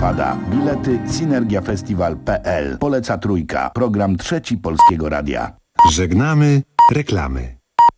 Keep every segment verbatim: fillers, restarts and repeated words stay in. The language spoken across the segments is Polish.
listopada. Bilety synergiafestiwal kropka p l. Poleca Trójka. Program Trzeci Polskiego Radia. Żegnamy reklamy.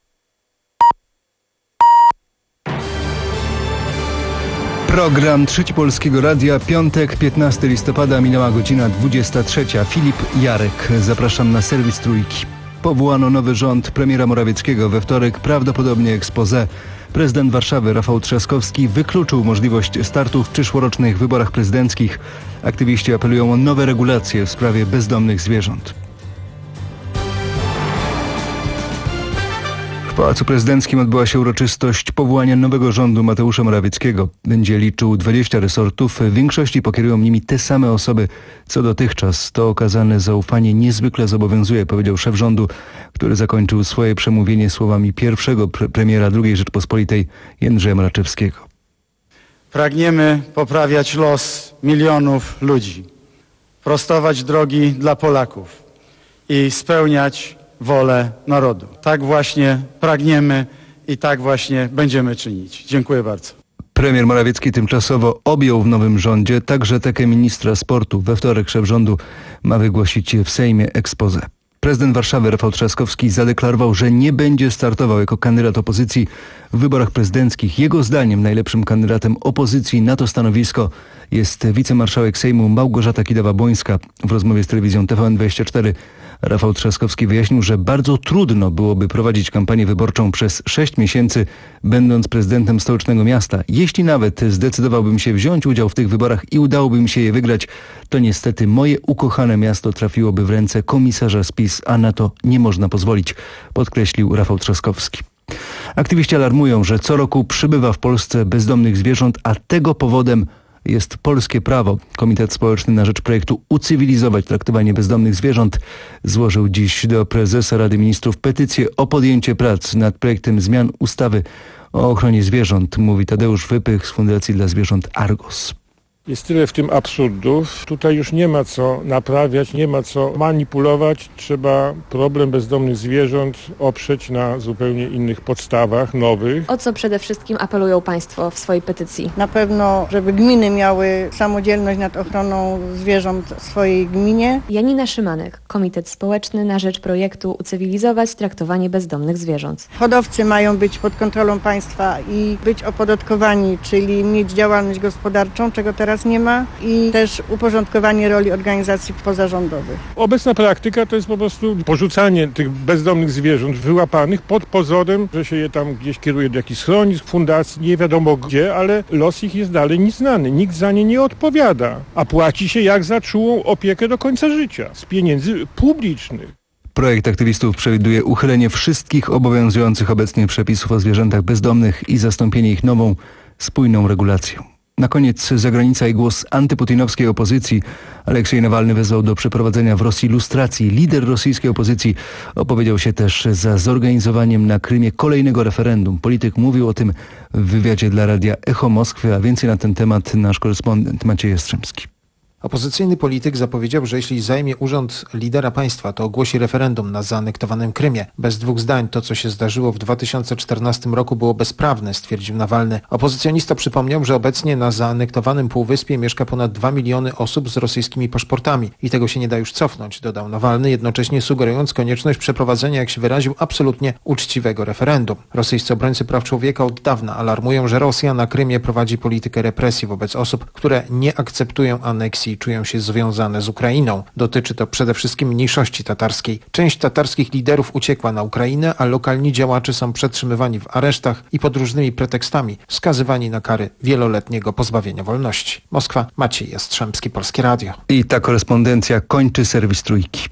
Program Trzeci Polskiego Radia, piątek, piętnastego listopada, minęła godzina dwudziesta trzecia. Filip Jarek, zapraszam na serwis Trójki. Powołano nowy rząd premiera Morawieckiego. We wtorek prawdopodobnie expose. Prezydent Warszawy Rafał Trzaskowski wykluczył możliwość startu w przyszłorocznych wyborach prezydenckich. Aktywiści apelują o nowe regulacje w sprawie bezdomnych zwierząt. W Pałacu Prezydenckim odbyła się uroczystość powołania nowego rządu Mateusza Morawieckiego. Będzie liczył dwadzieścia resortów, w większości pokierują nimi te same osoby co dotychczas. To okazane zaufanie niezwykle zobowiązuje, powiedział szef rządu, który zakończył swoje przemówienie słowami pierwszego pre- premiera drugiej Rzeczpospolitej Jędrzeja Mraczewskiego. Pragniemy poprawiać los milionów ludzi, prostować drogi dla Polaków i spełniać wolę narodu. Tak właśnie pragniemy i tak właśnie będziemy czynić. Dziękuję bardzo. Premier Morawiecki tymczasowo objął w nowym rządzie także tekę ministra sportu. We wtorek szef rządu ma wygłosić w Sejmie expose. Prezydent Warszawy Rafał Trzaskowski zadeklarował, że nie będzie startował jako kandydat opozycji w wyborach prezydenckich. Jego zdaniem najlepszym kandydatem opozycji na to stanowisko jest wicemarszałek Sejmu Małgorzata Kidawa-Błońska. W rozmowie z telewizją T V N dwadzieścia cztery Rafał Trzaskowski wyjaśnił, że bardzo trudno byłoby prowadzić kampanię wyborczą przez sześć miesięcy, będąc prezydentem stołecznego miasta. Jeśli nawet zdecydowałbym się wziąć udział w tych wyborach i udałoby mi się je wygrać, to niestety moje ukochane miasto trafiłoby w ręce komisarza z PiS, a na to nie można pozwolić, podkreślił Rafał Trzaskowski. Aktywiści alarmują, że co roku przybywa w Polsce bezdomnych zwierząt, a tego powodem jest polskie prawo. Komitet Społeczny na rzecz projektu Ucywilizować traktowanie bezdomnych zwierząt złożył dziś do prezesa Rady Ministrów petycję o podjęcie prac nad projektem zmian ustawy o ochronie zwierząt, mówi Tadeusz Wypych z Fundacji dla Zwierząt Argos. Jest tyle w tym absurdów. Tutaj już nie ma co naprawiać, nie ma co manipulować. Trzeba problem bezdomnych zwierząt oprzeć na zupełnie innych podstawach, nowych. O co przede wszystkim apelują Państwo w swojej petycji? Na pewno, żeby gminy miały samodzielność nad ochroną zwierząt w swojej gminie. Janina Szymanek, Komitet Społeczny na rzecz projektu Ucywilizować traktowanie bezdomnych zwierząt. Hodowcy mają być pod kontrolą państwa i być opodatkowani, czyli mieć działalność gospodarczą, czego teraz nie ma, i też uporządkowanie roli organizacji pozarządowych. Obecna praktyka to jest po prostu porzucanie tych bezdomnych zwierząt wyłapanych pod pozorem, że się je tam gdzieś kieruje do jakichś schronisk, fundacji, nie wiadomo gdzie, ale los ich jest dalej nieznany. Nikt za nie nie odpowiada, a płaci się jak za czułą opiekę do końca życia z pieniędzy publicznych. Projekt aktywistów przewiduje uchylenie wszystkich obowiązujących obecnie przepisów o zwierzętach bezdomnych i zastąpienie ich nową, spójną regulacją. Na koniec zagranica i głos antyputinowskiej opozycji. Aleksiej Nawalny wezwał do przeprowadzenia w Rosji lustracji. Lider rosyjskiej opozycji opowiedział się też za zorganizowaniem na Krymie kolejnego referendum. Polityk mówił o tym w wywiadzie dla Radia Echo Moskwy, a więcej na ten temat nasz korespondent Maciej Jastrzębski. Opozycyjny polityk zapowiedział, że jeśli zajmie urząd lidera państwa, to ogłosi referendum na zaanektowanym Krymie. Bez dwóch zdań to, co się zdarzyło w dwa tysiące czternastym roku, było bezprawne, stwierdził Nawalny. Opozycjonista przypomniał, że obecnie na zaanektowanym półwyspie mieszka ponad dwa miliony osób z rosyjskimi paszportami i tego się nie da już cofnąć, dodał Nawalny, jednocześnie sugerując konieczność przeprowadzenia, jak się wyraził, absolutnie uczciwego referendum. Rosyjscy obrońcy praw człowieka od dawna alarmują, że Rosja na Krymie prowadzi politykę represji wobec osób, które nie akceptują aneksji i czują się związane z Ukrainą. Dotyczy to przede wszystkim mniejszości tatarskiej. Część tatarskich liderów uciekła na Ukrainę, a lokalni działacze są przetrzymywani w aresztach i pod różnymi pretekstami skazywani na kary wieloletniego pozbawienia wolności. Moskwa, Maciej Jastrzębski, Polskie Radio. I ta korespondencja kończy serwis Trójki.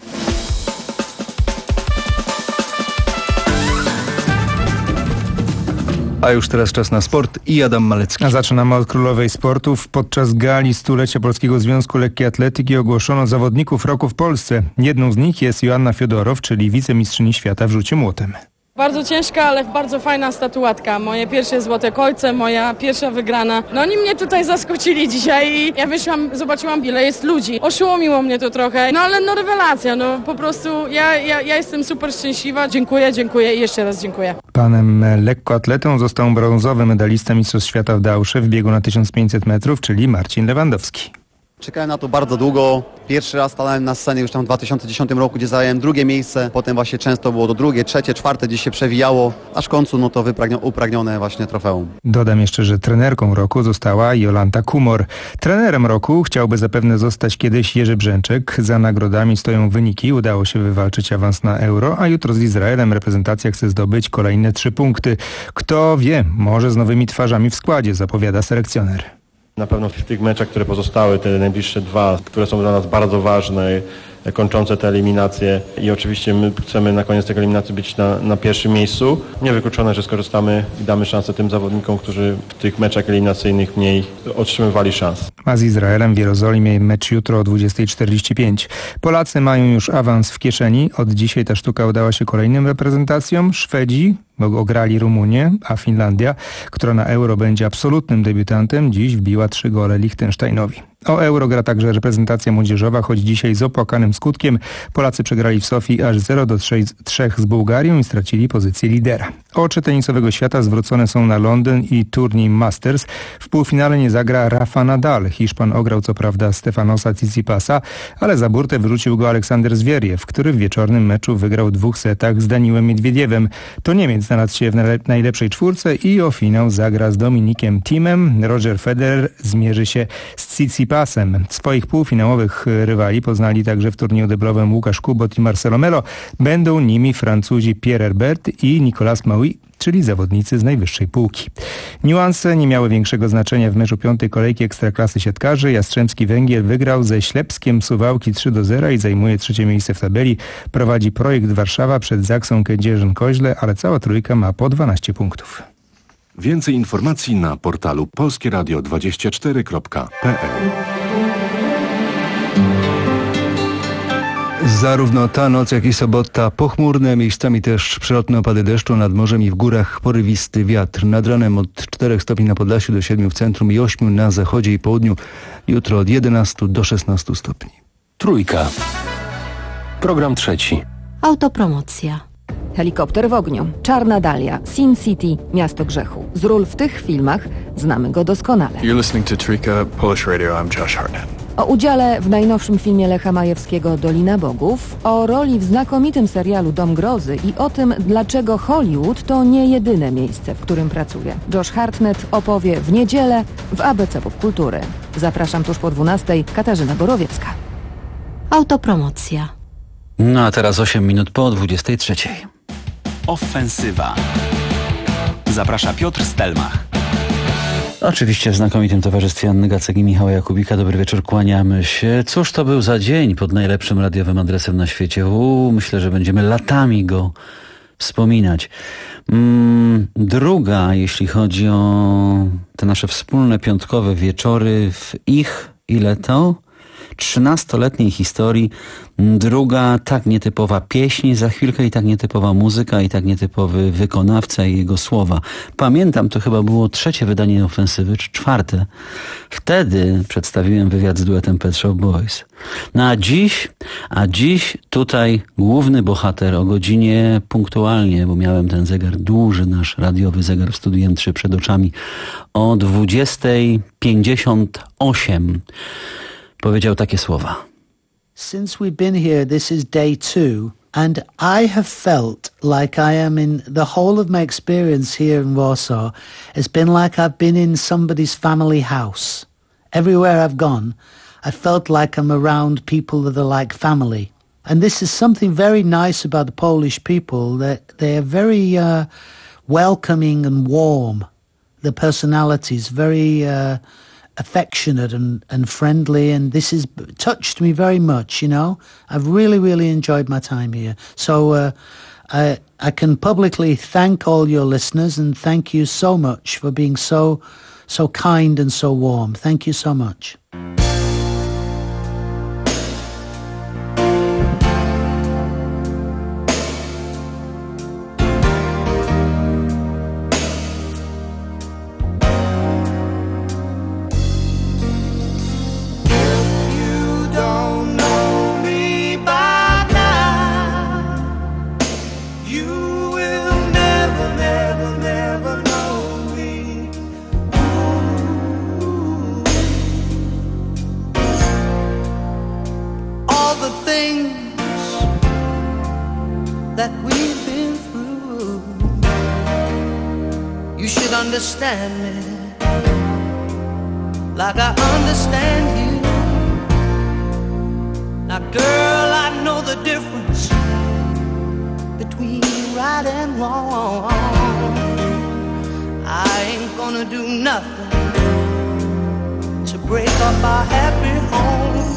A już teraz czas na sport i Adam Malecki. A zaczynamy od królowej sportów. Podczas gali stulecia Polskiego Związku Lekkiej Atletyki ogłoszono zawodników roku w Polsce. Jedną z nich jest Joanna Fiodorow, czyli wicemistrzyni świata w rzucie młotem. Bardzo ciężka, ale bardzo fajna statuetka. Moje pierwsze złote kolce, moja pierwsza wygrana. No oni mnie tutaj zaskoczyli dzisiaj i ja wyszłam, zobaczyłam ile jest ludzi. Oszołomiło mnie to trochę, no ale no rewelacja, no po prostu ja, ja, ja jestem super szczęśliwa. Dziękuję, dziękuję i jeszcze raz dziękuję. Panem lekkoatletą został brązowy medalista Mistrzostw Świata w Dausze w biegu na tysiąc pięćset metrów, czyli Marcin Lewandowski. Czekałem na to bardzo długo. Pierwszy raz stanąłem na scenie już tam w dwa tysiące dziesiątym roku, gdzie zająłem drugie miejsce. Potem właśnie często było to drugie, trzecie, czwarte, gdzieś się przewijało. Aż w końcu no to wypragnia- upragnione właśnie trofeum. Dodam jeszcze, że trenerką roku została Jolanta Kumor. Trenerem roku chciałby zapewne zostać kiedyś Jerzy Brzęczek. Za nagrodami stoją wyniki. Udało się wywalczyć awans na Euro, a jutro z Izraelem reprezentacja chce zdobyć kolejne trzy punkty. Kto wie, może z nowymi twarzami w składzie, zapowiada selekcjoner. Na pewno w tych meczach, które pozostały, te najbliższe dwa, które są dla nas bardzo ważne, kończące te eliminacje i oczywiście my chcemy na koniec tej eliminacji być na, na pierwszym miejscu. Niewykluczone, że skorzystamy i damy szansę tym zawodnikom, którzy w tych meczach eliminacyjnych mniej otrzymywali szans. A z Izraelem w Jerozolimie mecz jutro o dwudziestej czterdzieści pięć. Polacy mają już awans w kieszeni. Od dzisiaj ta sztuka udała się kolejnym reprezentacjom. Szwedzi bo ograli Rumunię, a Finlandia, która na Euro będzie absolutnym debiutantem, dziś wbiła trzy gole Liechtensteinowi. O Euro gra także reprezentacja młodzieżowa, choć dzisiaj z opłakanym skutkiem. Polacy przegrali w Sofii aż zero do trzech z Bułgarią i stracili pozycję lidera. Oczy tenisowego świata zwrócone są na Londyn i turniej Masters. W półfinale nie zagra Rafa Nadal. Hiszpan ograł co prawda Stefanosa Tsitsipasa, ale za burtę wyrzucił go Aleksander Zwieriew, który w wieczornym meczu wygrał w dwóch setach z Daniłem Miedwiediewem. To Niemiec znalazł się w najlepszej czwórce i o finał zagra z Dominikiem Thiem. Roger Federer zmierzy się z Tsitsipasem. Swoich półfinałowych rywali poznali także w turnieju deblowym Łukasz Kubot i Marcelo Melo. Będą nimi Francuzi Pierre Herbert i Nicolas Maui, czyli zawodnicy z najwyższej półki. Niuanse nie miały większego znaczenia w meczu piątej kolejki Ekstraklasy siatkarzy. Jastrzębski Węgiel wygrał ze Ślepskiem Suwałki trzy do zera i zajmuje trzecie miejsce w tabeli. Prowadzi Projekt Warszawa przed Zaksą Kędzierzyn-Koźle, ale cała trójka ma po dwanaście punktów. Więcej informacji na portalu polskie radio dwadzieścia cztery kropka p l. Zarówno ta noc, jak i sobota pochmurne, miejscami też przelotne opady deszczu, nad morzem i w górach porywisty wiatr. Nad ranem od czterech stopni na Podlasiu do siedmiu w centrum i ośmiu na zachodzie i południu. Jutro od jedenastu do szesnastu stopni. Trójka. Program trzeci. Autopromocja. Helikopter w ogniu, Czarna Dalia, Sin City, Miasto Grzechu. Z ról w tych filmach znamy go doskonale. You're listening to Trójka Polish Radio. I'm Josh Hartnett. O udziale w najnowszym filmie Lecha Majewskiego Dolina Bogów, o roli w znakomitym serialu Dom Grozy i o tym, dlaczego Hollywood to nie jedyne miejsce, w którym pracuje. Josh Hartnett opowie w niedzielę w A B C Popkultury. Zapraszam tuż po dwunastej. Katarzyna Borowiecka. Autopromocja. No a teraz osiem minut po dwudziestej trzeciej. Ofensywa. Zaprasza Piotr Stelmach. Oczywiście w znakomitym towarzystwie Anny Gacek i Michała Jakubika. Dobry wieczór, kłaniamy się. Cóż to był za dzień pod najlepszym radiowym adresem na świecie? Uu, myślę, że będziemy latami go wspominać. Mm, druga, jeśli chodzi o te nasze wspólne piątkowe wieczory w ich, ile to? trzynastoletniej historii. Druga tak nietypowa pieśń, za chwilkę i tak nietypowa muzyka, i tak nietypowy wykonawca i jego słowa. Pamiętam, to chyba było trzecie wydanie Ofensywy, czy czwarte. Wtedy przedstawiłem wywiad z duetem Pet Shop Boys. No a dziś, a dziś tutaj główny bohater o godzinie punktualnie, bo miałem ten zegar duży, nasz radiowy zegar w studiu M trzy przed oczami, o dwudziestej pięćdziesiąt osiem. Powiedział takie słowa. Since we've been here, this is day two, and I have felt like I am in the whole of my experience here in Warsaw. It's been like I've been in somebody's family house. Everywhere I've gone, I felt like I'm around people that are like family. And this is something very nice about the Polish people, that they are very uh, welcoming and warm. The personalities, very uh, affectionate and, and friendly, and this has touched me very much, you know. I've really, really enjoyed my time here. So uh, I, I can publicly thank all your listeners and thank you so much for being so, so kind and so warm. Thank you so much. that we've been through. You should understand me like I understand you. Now girl, I know the difference between right and wrong. I ain't gonna do nothing to break up our happy home.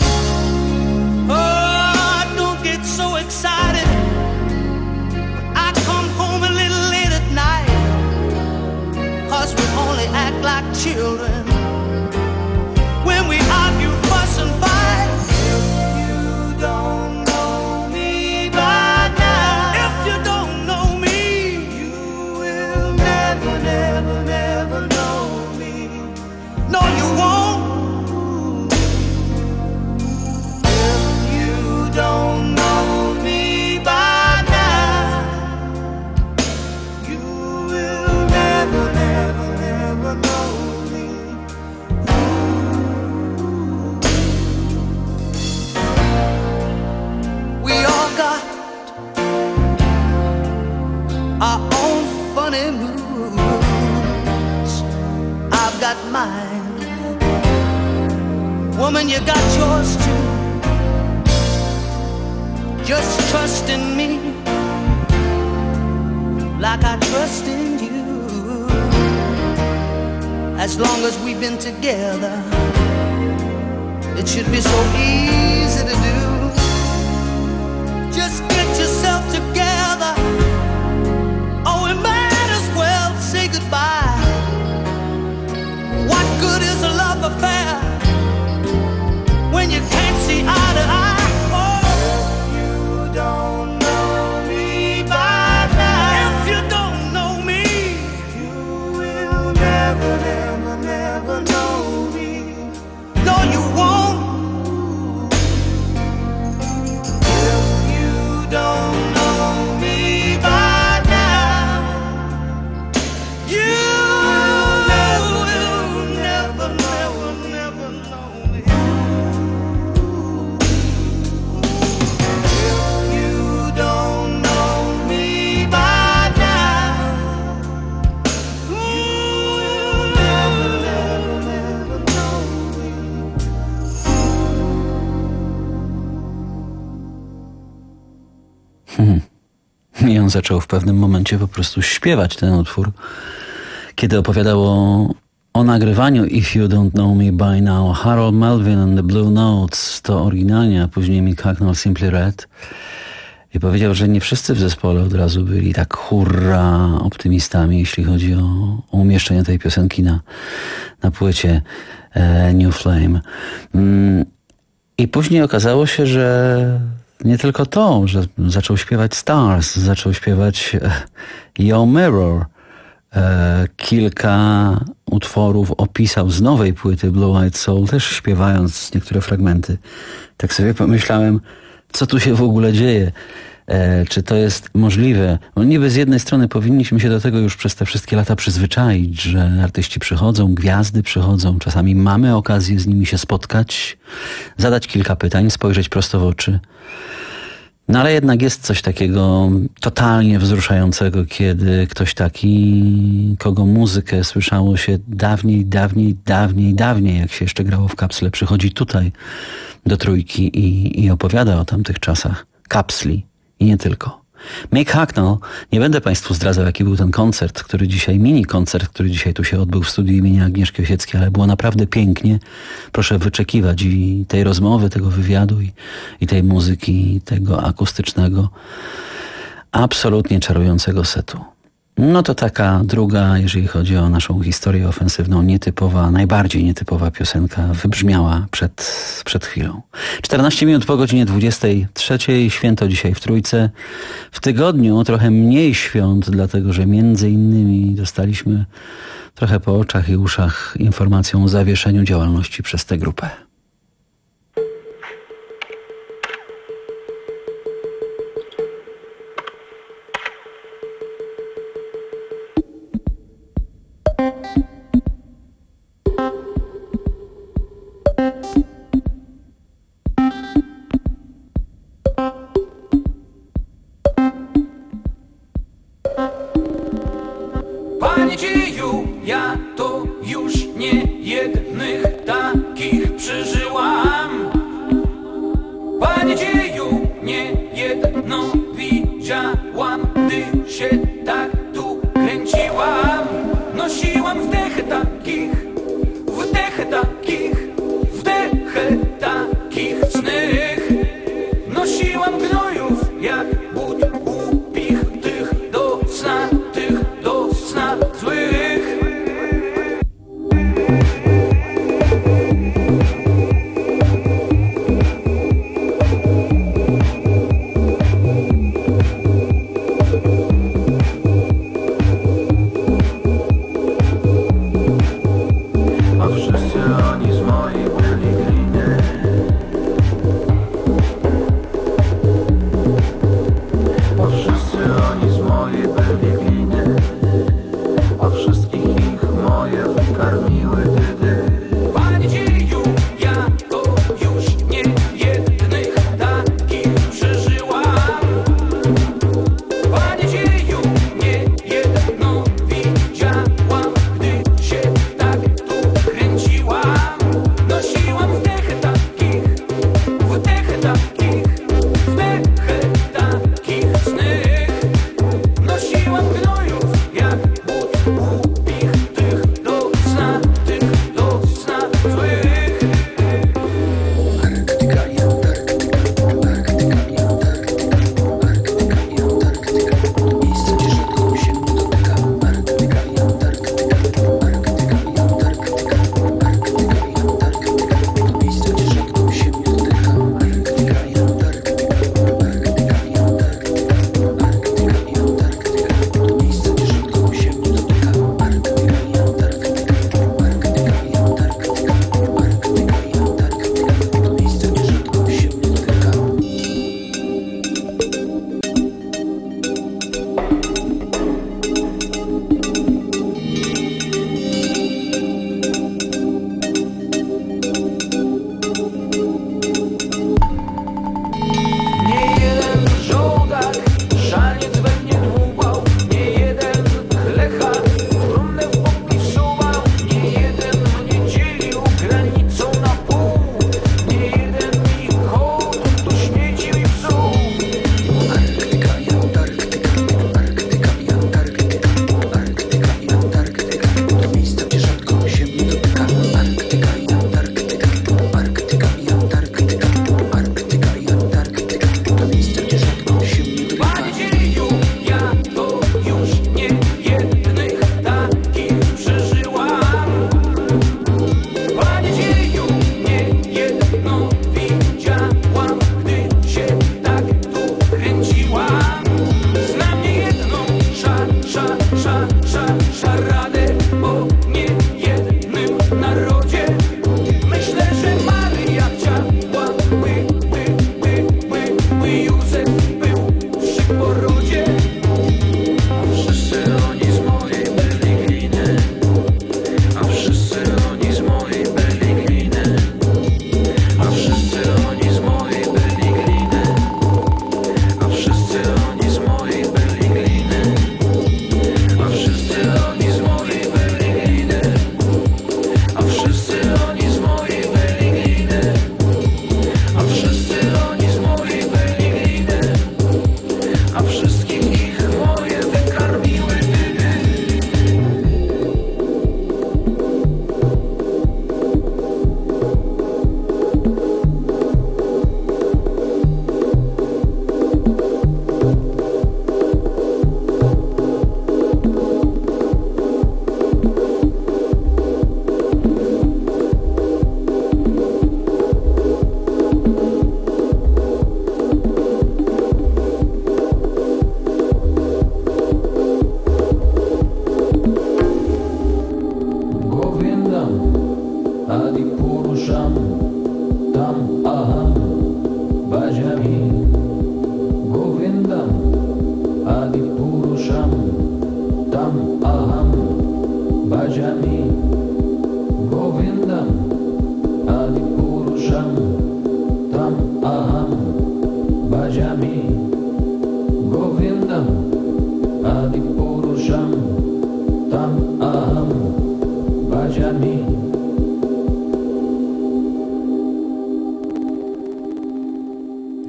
Oh, don't get so excited when I come home a little late at night, 'cause we only act like children when we argue, fuss and fight. If you don't know me by now, if you don't know me, you will never, never, never know me. No, you won't. If you don't know me by now, you will never, never, never know me. We all got our own funny moods. I've got mine. Woman, you got yours too. Just trust in me like I trust in you. As long as we've been together, it should be so easy to do. Just get yourself together, or we might as well say goodbye. What good is a love affair when you can't see eye to eye? Oh, if you don't know me by now, if you don't know me, you will never, never, never know me. No, you won't. If you don't know me by now, you will never, never, never know me. If you don't know me by now, you will never, never, never know me. Hmm. I on zaczął w pewnym momencie po prostu śpiewać ten utwór, kiedy opowiadał o, o nagrywaniu If You Don't Know Me By Now. Harold Melvin and the Blue Notes to oryginalnie, a później Mick Hucknall Simply Red. I powiedział, że nie wszyscy w zespole od razu byli tak hurra optymistami, jeśli chodzi o, o umieszczenie tej piosenki na, na płycie e, New Flame. Mm, I później okazało się, że nie tylko to, że zaczął śpiewać Stars, zaczął śpiewać e, Yo Mirror. E, kilka utworów opisał z nowej płyty Blue Eyed Soul, też śpiewając niektóre fragmenty. Tak sobie pomyślałem, co tu się w ogóle dzieje? E, czy to jest możliwe? No niby z jednej strony powinniśmy się do tego już przez te wszystkie lata przyzwyczaić, że artyści przychodzą, gwiazdy przychodzą, czasami mamy okazję z nimi się spotkać, zadać kilka pytań, spojrzeć prosto w oczy. No ale jednak jest coś takiego totalnie wzruszającego, kiedy ktoś taki, kogo muzykę słyszało się dawniej, dawniej, dawniej, dawniej, jak się jeszcze grało w kapsle, przychodzi tutaj do Trójki i, i opowiada o tamtych czasach kapsli i nie tylko. Mick Hucknall, nie będę Państwu zdradzał, jaki był ten koncert, który dzisiaj, mini koncert, który dzisiaj tu się odbył w studiu imienia Agnieszki Osieckiej, ale było naprawdę pięknie. Proszę wyczekiwać i tej rozmowy, tego wywiadu i, i tej muzyki, tego akustycznego, absolutnie czarującego setu. No to taka druga, jeżeli chodzi o naszą historię ofensywną, nietypowa, najbardziej nietypowa piosenka wybrzmiała przed, przed chwilą. czternaście minut po godzinie dwudziestej trzeciej, święto dzisiaj w Trójce. W tygodniu trochę mniej świąt, dlatego że między innymi dostaliśmy trochę po oczach i uszach informacją o zawieszeniu działalności przez tę grupę.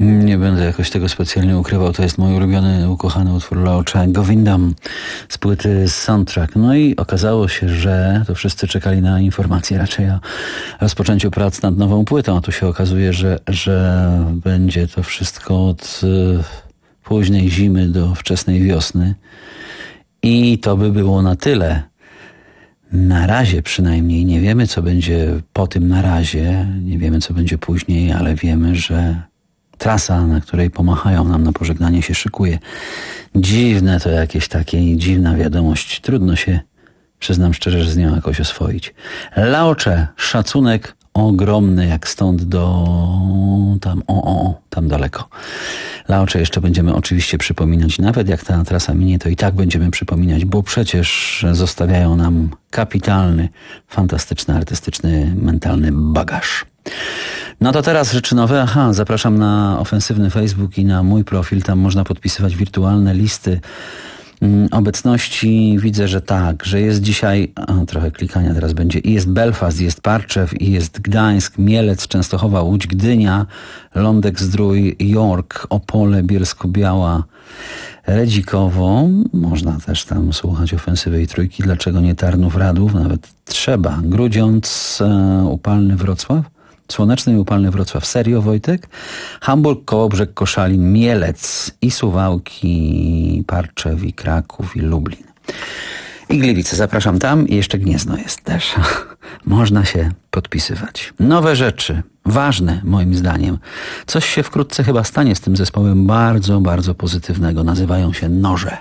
Nie będę jakoś tego specjalnie ukrywał. To jest mój ulubiony, ukochany utwór Laocha Govindam z płyty Soundtrack. No i okazało się, że to wszyscy czekali na informacje raczej o rozpoczęciu prac nad nową płytą. A tu się okazuje, że, że będzie to wszystko od y, późnej zimy do wczesnej wiosny. I to by było na tyle. Na razie przynajmniej nie wiemy, co będzie po tym na razie. Nie wiemy, co będzie później, ale wiemy, że trasa, na której pomachają nam na pożegnanie, się szykuje. Dziwne to jakieś takie, dziwna wiadomość. Trudno się, przyznam szczerze, że z nią jakoś oswoić. Laocze, szacunek ogromny, jak stąd do tam, o, o, tam daleko. Laocze jeszcze będziemy oczywiście przypominać. Nawet jak ta trasa minie, to i tak będziemy przypominać, bo przecież zostawiają nam kapitalny, fantastyczny, artystyczny, mentalny bagaż. No to teraz rzeczy nowe. Aha, zapraszam na ofensywny Facebook i na mój profil. Tam można podpisywać wirtualne listy obecności. Widzę, że tak, że jest dzisiaj, o, trochę klikania teraz będzie, i jest Belfast, jest Parczew, i jest Gdańsk, Mielec, Częstochowa, Łódź, Gdynia, Lądek, Zdrój, York, Opole, Bielsko-Biała, Redzikowo. Można też tam słuchać ofensywy i trójki. Dlaczego nie Tarnów, Radów? Nawet trzeba. Grudziądz, e, upalny Wrocław. Słoneczny i upalny Wrocław. Serio, Wojtek? Hamburg, Kołobrzeg, Koszalin, Mielec i Suwałki, Parczew, i Kraków, i Lublin. I Gliwice. Zapraszam tam. I jeszcze Gniezno jest też. Można się podpisywać. Nowe rzeczy. Ważne, moim zdaniem. Coś się wkrótce chyba stanie z tym zespołem bardzo, bardzo pozytywnego. Nazywają się Noże.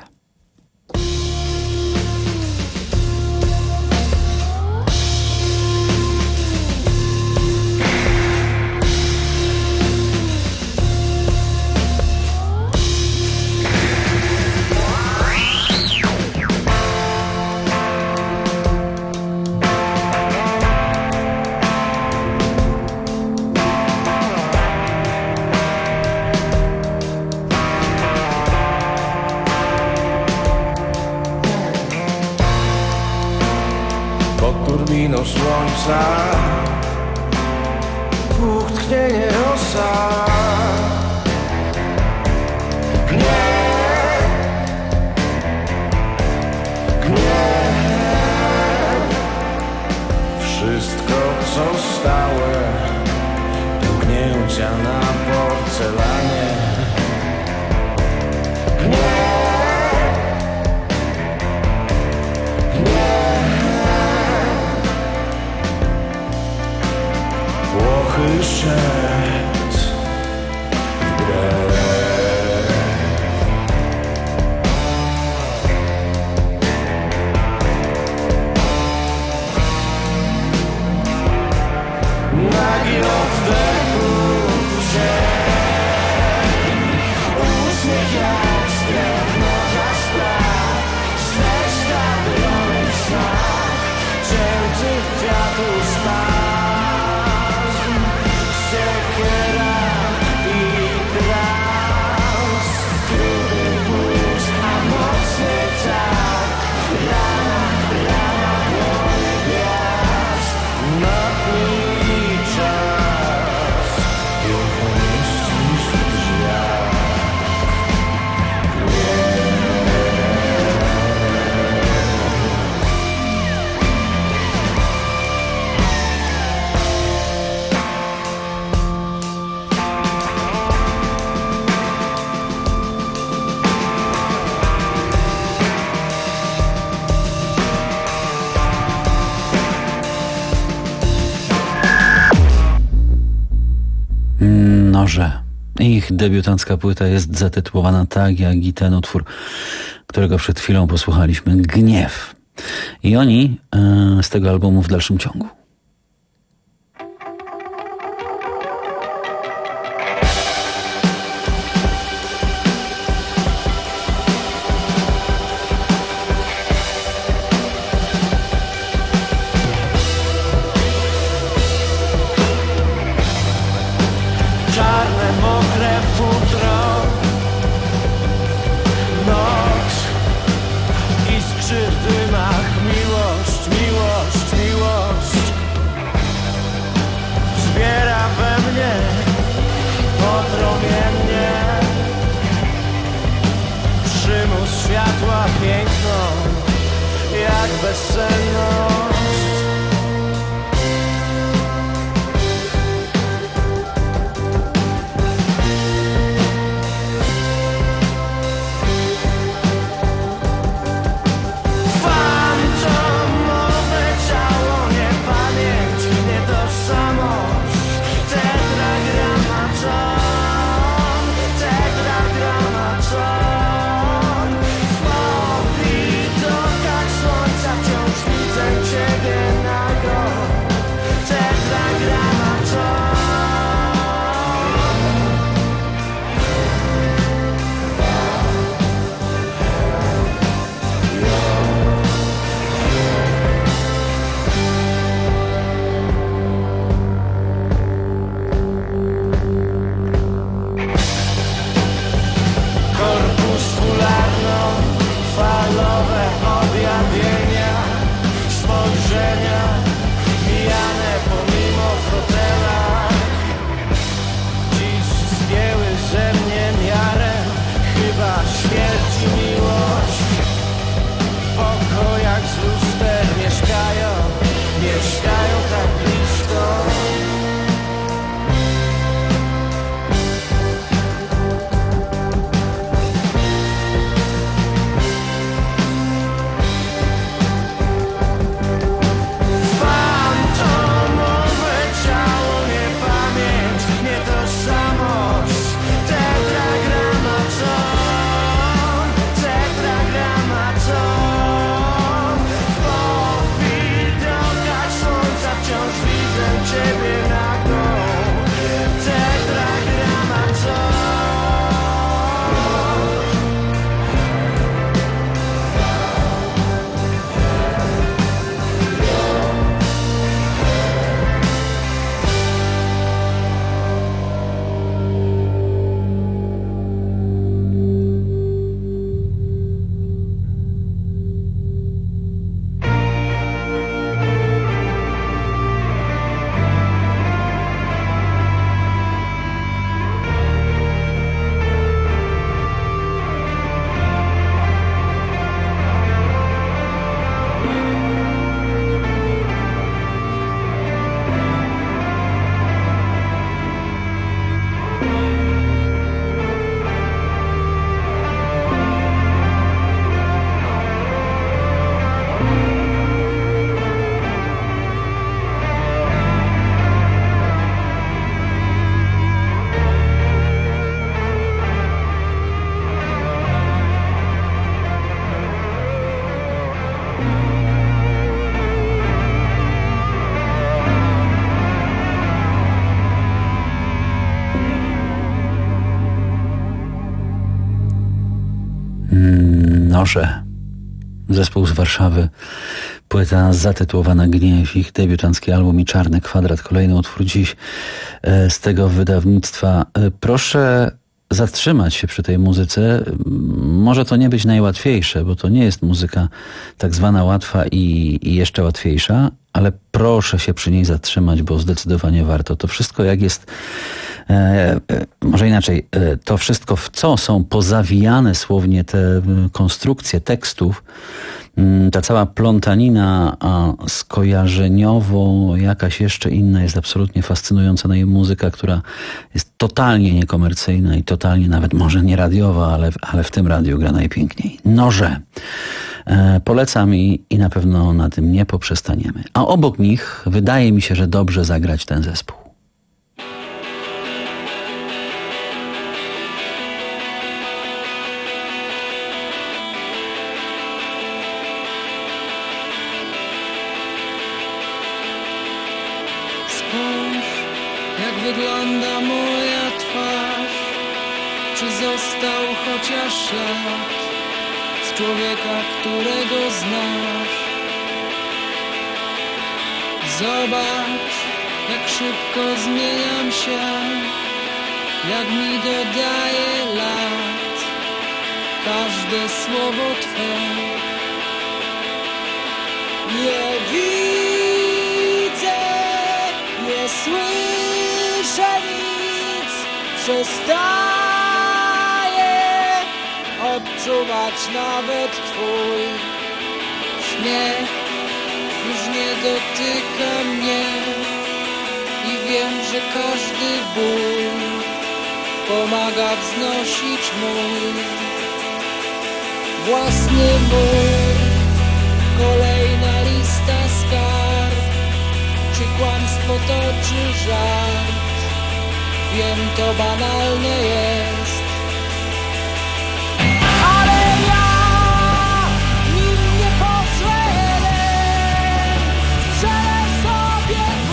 Słońca, puch, tchnienie, rosa. Gniew, gniew, wszystko co stałe, pęknięcia na porcelanie. Gniew, gniew, płochy szept wbrew. Nagi oddechów ziemi, uśmiech jak sklep morza spraw, ścieżka wylony smak, ciętych kwiatów smak. Noże. Ich debiutancka płyta jest zatytułowana tak jak i ten utwór, którego przed chwilą posłuchaliśmy, Gniew. I oni e, z tego albumu w dalszym ciągu. Zbiera we mnie popromienie. światła piękno, jak bezsenność. Fantomowe ciało, nie pamięć, nie tożsamość. Tetragramaton, tetragramaton. W powidokach słońca wciąż widzę ciebie nago. Tetragramaton. Korpuskularno-falowe objawienia, spojrzenia mijane pomimo fotela. Dziś zdjęły ze mnie miarę, chyba śmierć i miłość. W pokojach z luster mieszkają, mieszkają tak blisko. Fantomowe ciało, nie pamięć, nie tożsamość. Tetragramaton, tetragramaton. W powidokach słońca wciąż widzę ciebie nago. Tetragramaton. Noże. Zespół z Warszawy. Płyta zatytułowana Gniew, ich debiutancki album i Czarny Kwadrat. Kolejny utwór dziś e, z tego wydawnictwa. E, proszę zatrzymać się przy tej muzyce. Może to nie być najłatwiejsze, bo to nie jest muzyka tak zwana łatwa i, i jeszcze łatwiejsza, ale proszę się przy niej zatrzymać, bo zdecydowanie warto. To wszystko jak jest, e, e, może inaczej, e, to wszystko w co są pozawijane słownie te konstrukcje tekstów, ta cała plątanina a skojarzeniowo jakaś jeszcze inna jest absolutnie fascynująca. No i muzyka, która jest totalnie niekomercyjna i totalnie nawet może nie radiowa, ale, ale w tym radiu gra najpiękniej. Noże. E, polecam i, i na pewno na tym nie poprzestaniemy. A obok nich wydaje mi się, że dobrze zagrać ten zespół. Jak wygląda moja twarz? Czy został chociaż ślad z człowieka, którego znasz? Zobacz, jak szybko zmieniam się, jak mi dodaje lat każde słowo Twe. Nie widzę, nie słyszę nic, przestaję odczuwać nawet twój śmiech. Już nie dotyka mnie i wiem, że każdy ból pomaga wznosić mój własny mur. Kolejna lista skarg, czy kłamstwo to, czy żart. Wiem, to banalne jest, ale ja nim nie pożelę, strzelę sobie w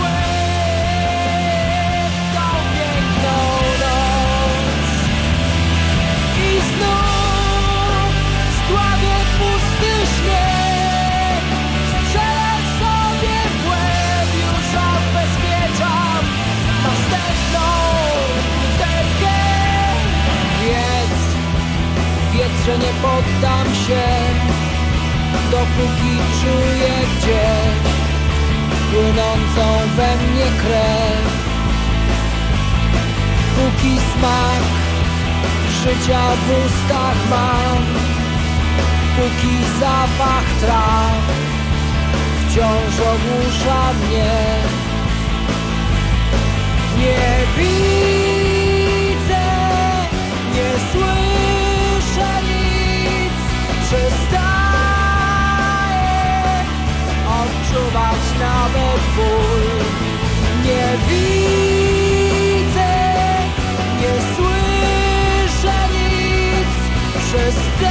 łeb tą piękną noc i znów zdławię pusty śnieg. Strzelę sobie w łeb, już odbezpieczam następną butelkę. Wiedz, wiedz, że nie poddam się, dopóki czuję gdzieś płynącą we mnie krew. Póki smak życia w ustach mam, póki zapach traw wciąż ogłusza mnie. Nie widzę, nie słyszę nic, przestaję odczuwać nawet ból. Nie widzę, nie słyszę nic, przestaję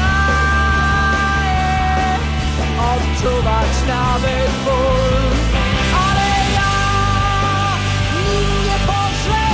odczuwać nawet ból. Ale ja nim nie pożegnam.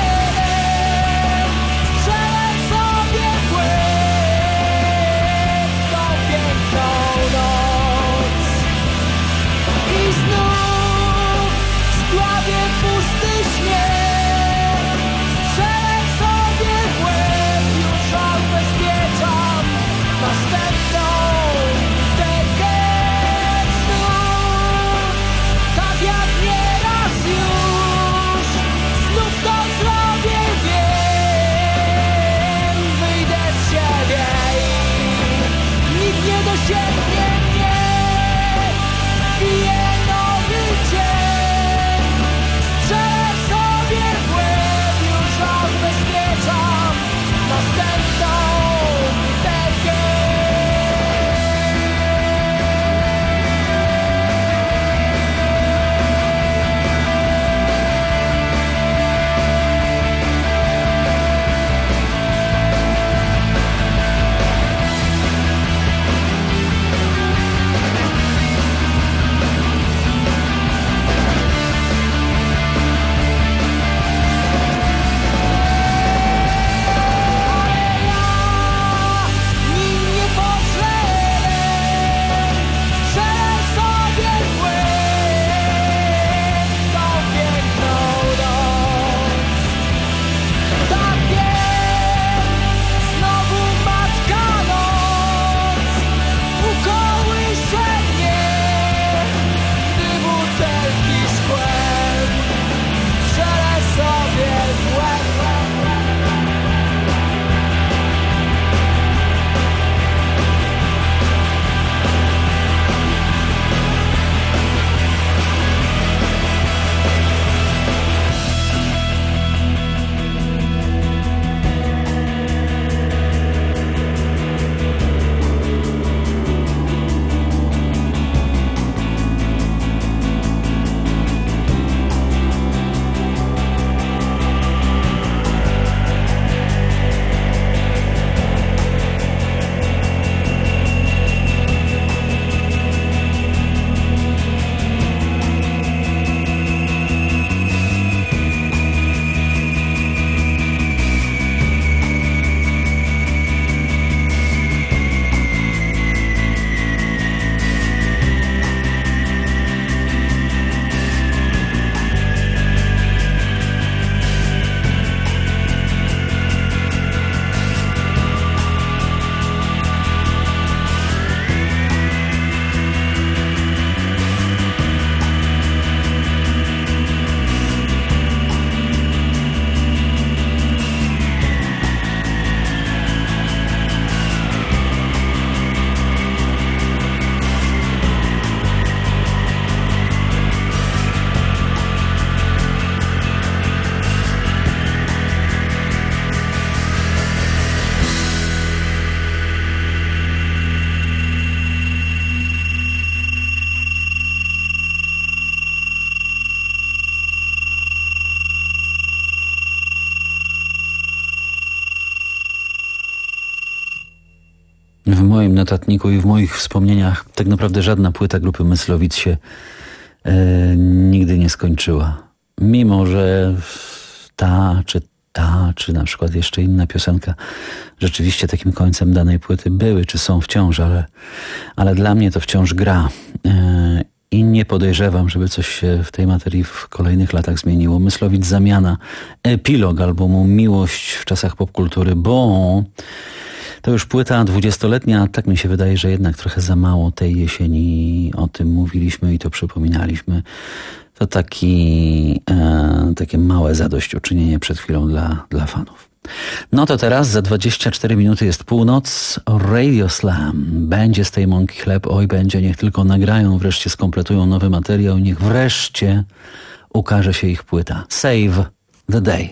moim notatniku i w moich wspomnieniach tak naprawdę żadna płyta grupy Myslowic się e, nigdy nie skończyła. Mimo że ta czy ta, czy na przykład jeszcze inna piosenka rzeczywiście takim końcem danej płyty były, czy są wciąż, ale, ale dla mnie to wciąż gra. E, I nie podejrzewam, żeby coś się w tej materii w kolejnych latach zmieniło. Myslowic Zamiana, epilog albumu Miłość w czasach popkultury, bo to już płyta dwudziestoletnia, a tak mi się wydaje, że jednak trochę za mało tej jesieni o tym mówiliśmy i to przypominaliśmy. To taki, e, takie małe zadośćuczynienie przed chwilą dla, dla fanów. No to teraz za dwadzieścia cztery minuty jest północ. Radio Slam. Będzie z tej mąki chleb. Oj, będzie. Niech tylko nagrają, wreszcie skompletują nowy materiał. Niech wreszcie ukaże się ich płyta. Save the Day.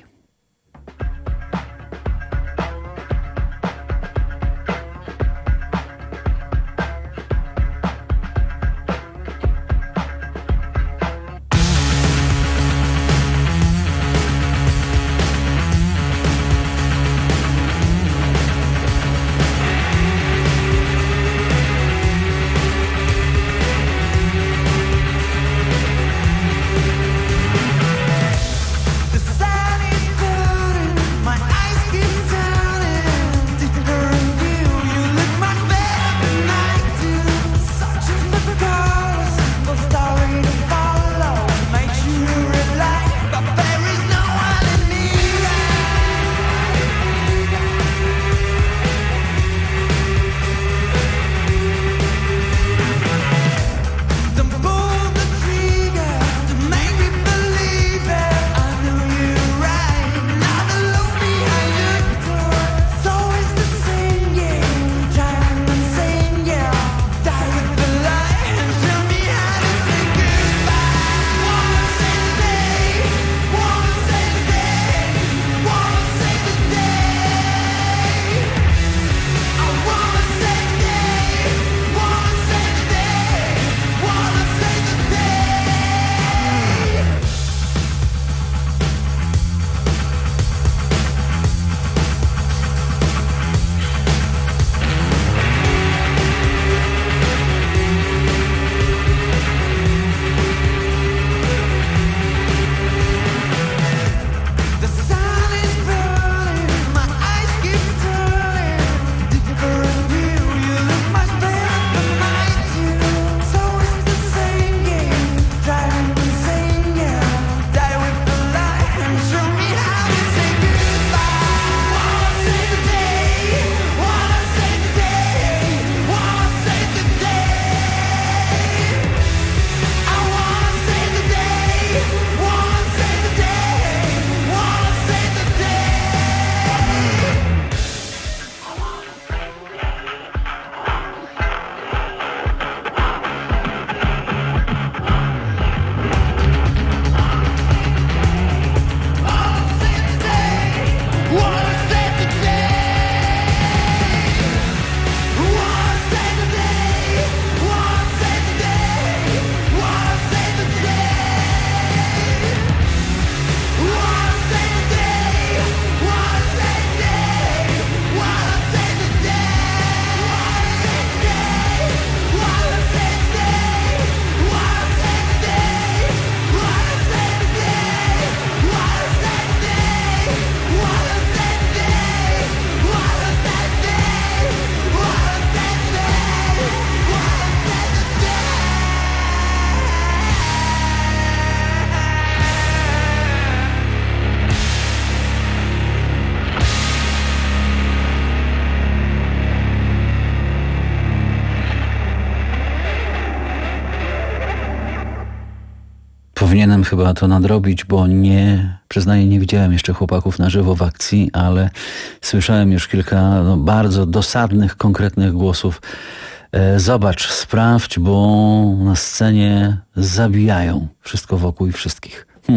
Powinienem chyba to nadrobić, bo nie, przyznaję, nie widziałem jeszcze chłopaków na żywo w akcji, ale słyszałem już kilka no, bardzo dosadnych, konkretnych głosów. E, zobacz, sprawdź, bo na scenie zabijają wszystko wokół i wszystkich. Hm.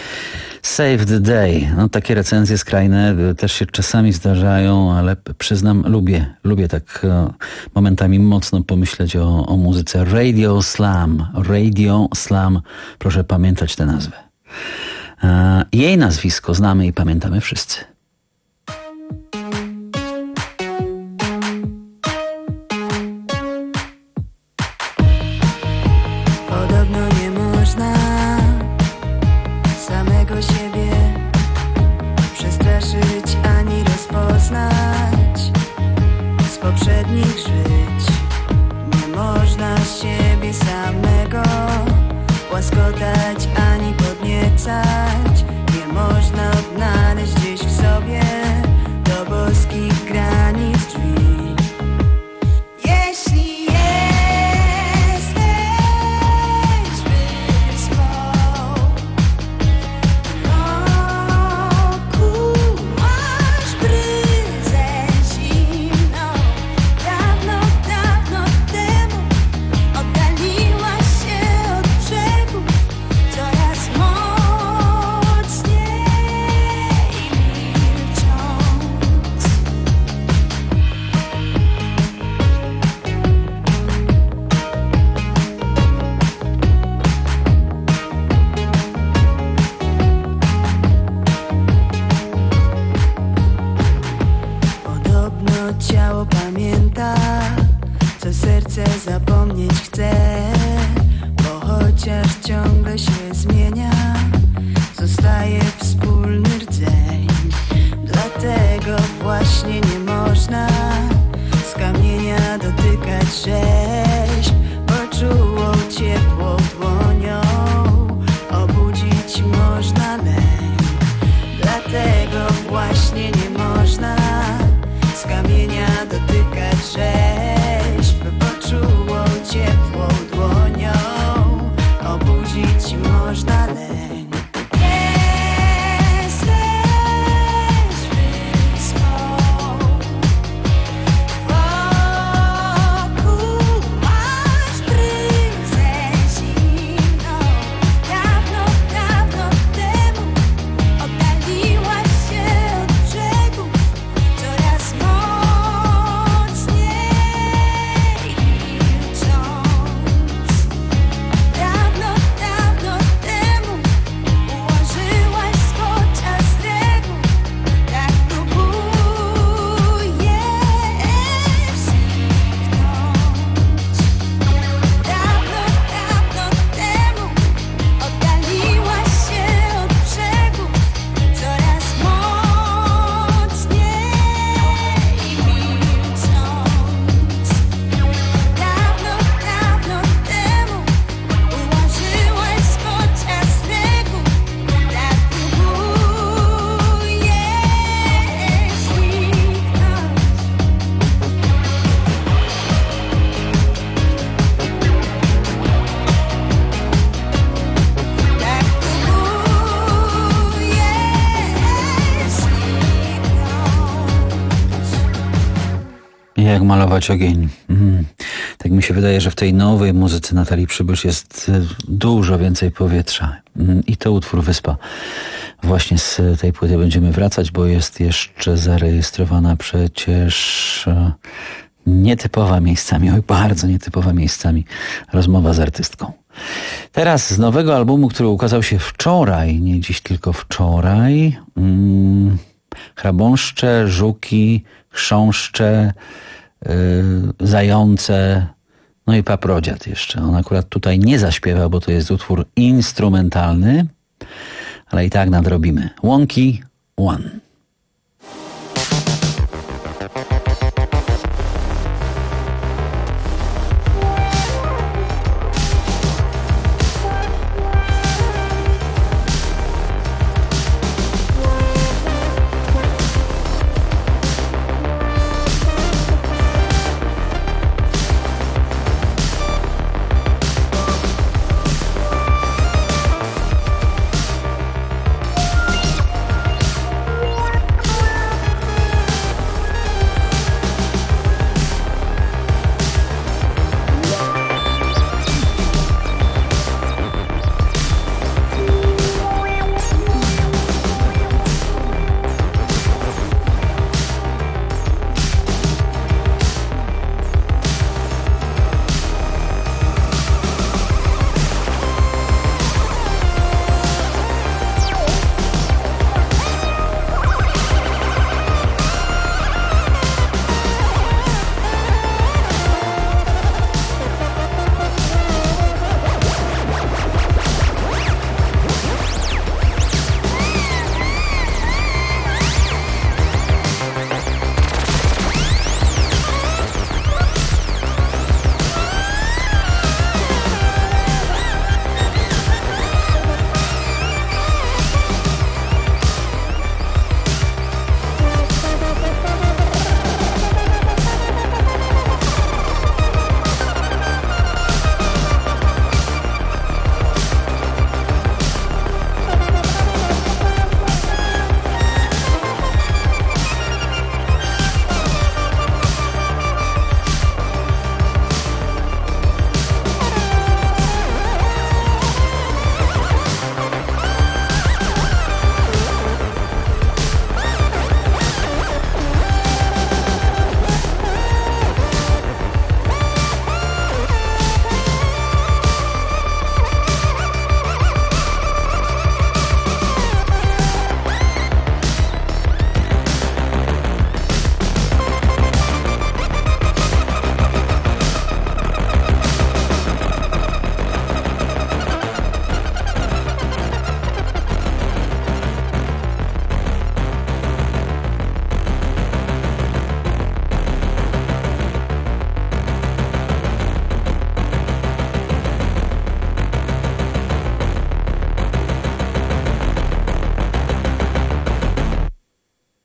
Save the Day. No, takie recenzje skrajne też się czasami zdarzają, ale przyznam, lubię, lubię tak e, momentami mocno pomyśleć o, o muzyce. Radio Slam. Radio Slam. Proszę pamiętać tę nazwę. E, jej nazwisko znamy i pamiętamy wszyscy. skojarzyć ani rozpoznać z poprzednich żyć. Nie można siebie samego łaskotać ani podniecać. Nie można odnaleźć gdzieś w sobie do boskich granic drzwi. Jeśli ciało pamięta, co serce zapomnieć chce, bo chociaż ciągle się zmienia, zostaje wspólny rdzeń. Dlatego właśnie nie można z kamienia dotykać rzeźb, bo czułą ciepłą dłonią obudzić można lęk. Dlatego właśnie nie można z kamienia dotykać rzeźb, bo czułą ciepłą dłonią obudzić można lęk. Jak malować ogień. Mm. Tak mi się wydaje, że w tej nowej muzyce Natalii Przybysz jest dużo więcej powietrza. Mm. I to utwór Wyspa. Właśnie z tej płyty będziemy wracać, bo jest jeszcze zarejestrowana przecież nietypowa miejscami, oj bardzo nietypowa miejscami rozmowa z artystką. Teraz z nowego albumu, który ukazał się wczoraj, nie dziś, tylko wczoraj. Mm. Chrabąszcze, żuki, chrząszcze, yy, zające, no i paprodziad jeszcze. On akurat tutaj nie zaśpiewa, bo to jest utwór instrumentalny, ale i tak nadrobimy. Łąki One.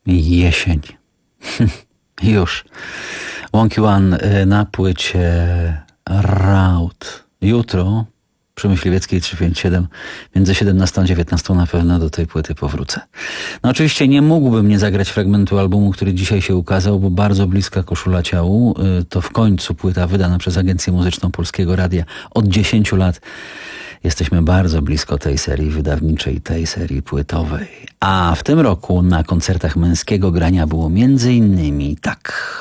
Jesień. Już. Wonky One na płycie Raut. Jutro przy Myśliwieckiej trzysta pięćdziesiąt siedem między siedemnastą a dziewiętnastą na pewno do tej płyty powrócę. No oczywiście nie mógłbym nie zagrać fragmentu albumu, który dzisiaj się ukazał, bo bardzo bliska koszula ciału. To w końcu płyta wydana przez Agencję Muzyczną Polskiego Radia. Od dziesięciu lat jesteśmy bardzo blisko tej serii wydawniczej, tej serii płytowej. A w tym roku na koncertach męskiego grania było między innymi tak...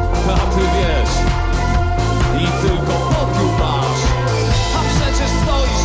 I tylko popiół masz. A przecież stoisz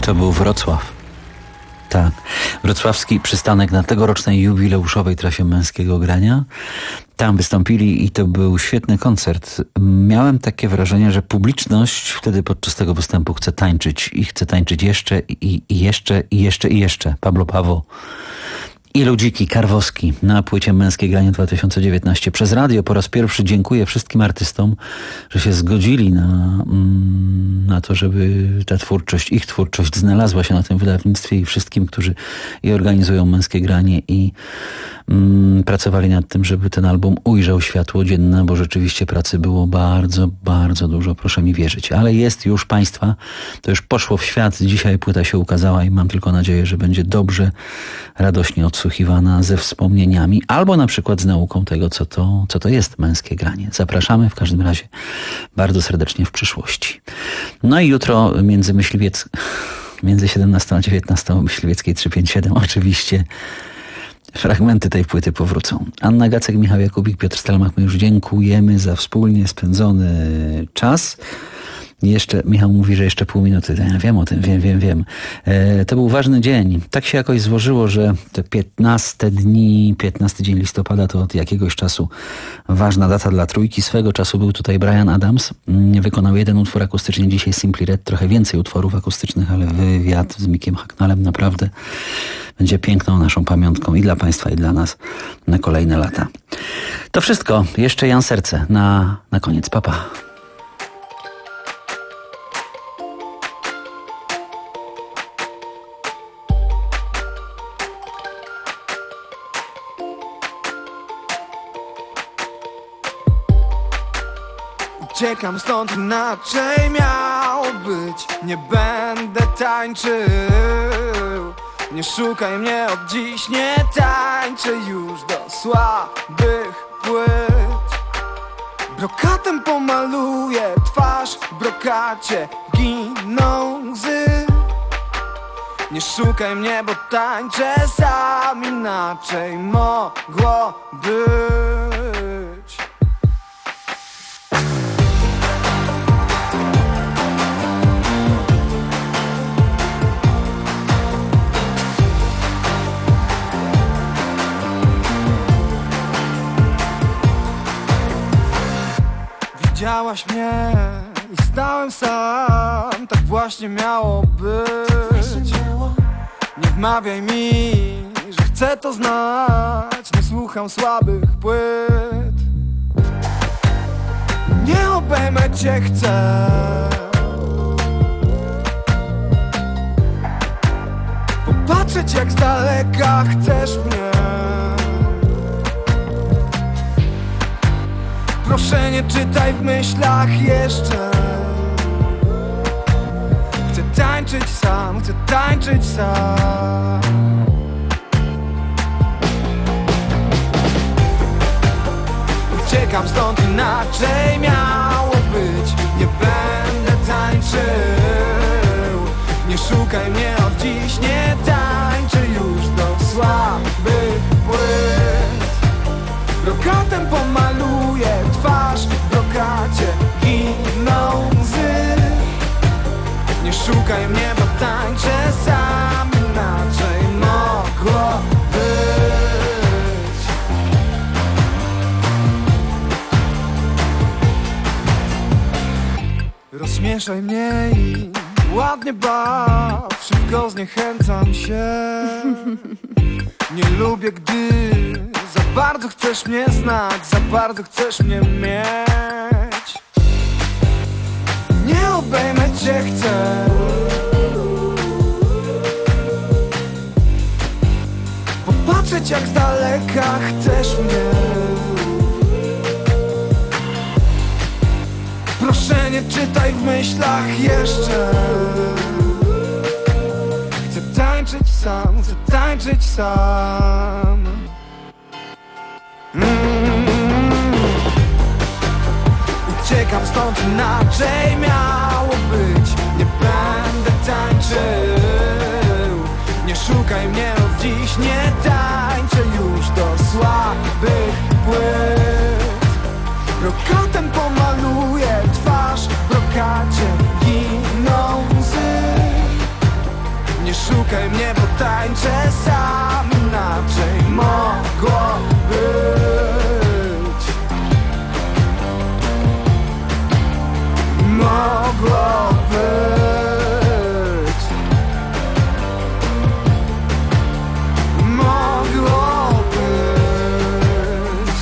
To był Wrocław. Tak. Wrocławski przystanek na tegorocznej jubileuszowej trasie męskiego grania. Tam wystąpili i to był świetny koncert. Miałem takie wrażenie, że publiczność wtedy podczas tego występu chce tańczyć i chce tańczyć jeszcze i, i jeszcze i jeszcze i jeszcze. Pablo Paweł. I Ludziki, Karwowski na płycie Męskie Granie dwa tysiące dziewiętnaście. Przez radio po raz pierwszy dziękuję wszystkim artystom, że się zgodzili na, na to, żeby ta twórczość, ich twórczość znalazła się na tym wydawnictwie i wszystkim, którzy i organizują Męskie Granie i mm, pracowali nad tym, żeby ten album ujrzał światło dzienne, bo rzeczywiście pracy było bardzo, bardzo dużo, proszę mi wierzyć. Ale jest już Państwa, to już poszło w świat, dzisiaj płyta się ukazała i mam tylko nadzieję, że będzie dobrze, radośnie odsłuchiwana ze wspomnieniami, albo na przykład z nauką tego, co to, co to jest Męskie Granie. Zapraszamy w każdym razie bardzo serdecznie w przyszłości. No i jutro między Myśliwiec, między siedemnastą a dziewiętnastą Myśliwieckiej trzysta pięćdziesiąt siedem oczywiście fragmenty tej płyty powrócą. Anna Gacek, Michał Jakubik, Piotr Stelmach, my już dziękujemy za wspólnie spędzony czas. Jeszcze, Michał mówi, że jeszcze pół minuty. Ja wiem o tym, wiem, wiem, wiem. E, to był ważny dzień. Tak się jakoś złożyło, że te piętnaste dni, piętnasty dzień listopada to od jakiegoś czasu ważna data dla Trójki. Swego czasu był tutaj Bryan Adams. Wykonał jeden utwór akustycznie, dzisiaj Simply Red. Trochę więcej utworów akustycznych, ale wywiad z Mickiem Hacknallem naprawdę będzie piękną naszą pamiątką i dla Państwa, i dla nas na kolejne lata. To wszystko. Jeszcze Jan Serce na, na koniec. Pa, pa. Uciekam stąd, inaczej miało być. Nie będę tańczył. Nie szukaj mnie od dziś, nie tańczę już do słabych płyt. Brokatem pomaluję twarz, w brokacie giną łzy. Nie szukaj mnie, bo tańczę sam, inaczej mogło być. Widziałaś mnie i stałem sam. Tak właśnie miało być. Nie wmawiaj mi, że chcę to znać. Nie słucham słabych płyt. Nie obejmę cię chcę. Popatrzeć jak z daleka chcesz mnie. Proszę, nie czytaj w myślach jeszcze. Chcę tańczyć sam, chcę tańczyć sam. Uciekam stąd, inaczej miało być. Nie będę tańczył. Nie szukaj mnie od dziś, nie tańczę już do słabych płyt. Brokatem pomaluję twarz, w brokacie giną łzy. Nie szukaj mnie, bo tańczę sam, inaczej mogło być. Rozśmieszaj mnie i ładnie baw, szybko zniechęcam się. Nie lubię, gdy za bardzo chcesz mnie znać, za bardzo chcesz mnie mieć. Nie obejmę cię chcę. Popatrzeć jak z daleka chcesz mnie. Proszę, nie czytaj w myślach jeszcze. Chcę tańczyć sam, chcę tańczyć sam. Mm. Uciekam stąd, inaczej miało być. Nie będę tańczył. Nie szukaj mnie od dziś, nie tańczę już do słabych płyt. Brokatem pomaluję twarz, w brokacie giną łzy. dotykaj mnie, bo tańczę sam. Inaczej mogło być, mogło być, mogło być.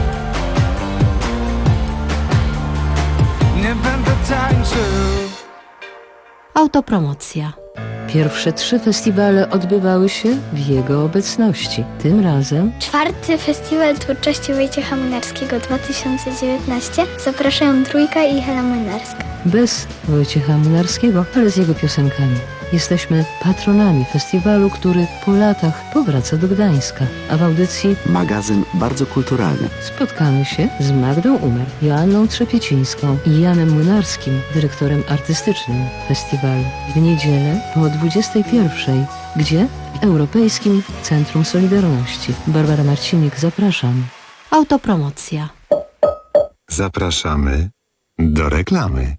Nie będę tańczył. Autopromocja. Pierwsze trzy festiwale odbywały się w jego obecności. Tym razem Czwarty Festiwal Twórczości Wojciecha Młynarskiego dwa tysiące dziewiętnaście. Zapraszają Trójka i Hela Młynarska. bez Wojciecha Młynarskiego, ale z jego piosenkami. Jesteśmy patronami festiwalu, który po latach powraca do Gdańska. A w audycji magazyn bardzo kulturalny. spotkamy się z Magdą Umer, Joanną Trzepiecińską i Janem Młynarskim, dyrektorem artystycznym festiwalu. W niedzielę po dwudziestej pierwszej. Gdzie? W Europejskim Centrum Solidarności. Barbara Marcinik, zapraszam. Autopromocja. Zapraszamy do reklamy.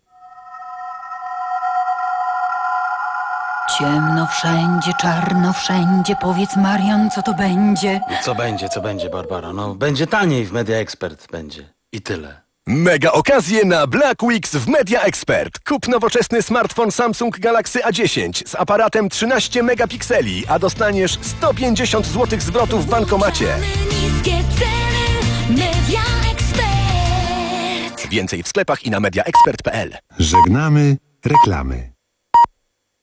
Ciemno wszędzie, czarno wszędzie. Powiedz, Marian, co to będzie? Co będzie, co będzie, Barbara? No, będzie taniej w Media Expert, będzie. I tyle. Mega okazje na Black Weeks w Media Expert. Kup nowoczesny smartfon Samsung Galaxy A dziesięć z aparatem trzynaście megapikseli, a dostaniesz sto pięćdziesiąt złotych zwrotu w bankomacie. Niskie ceny, Media Expert. Więcej w sklepach i na media expert kropka p l. Żegnamy reklamy.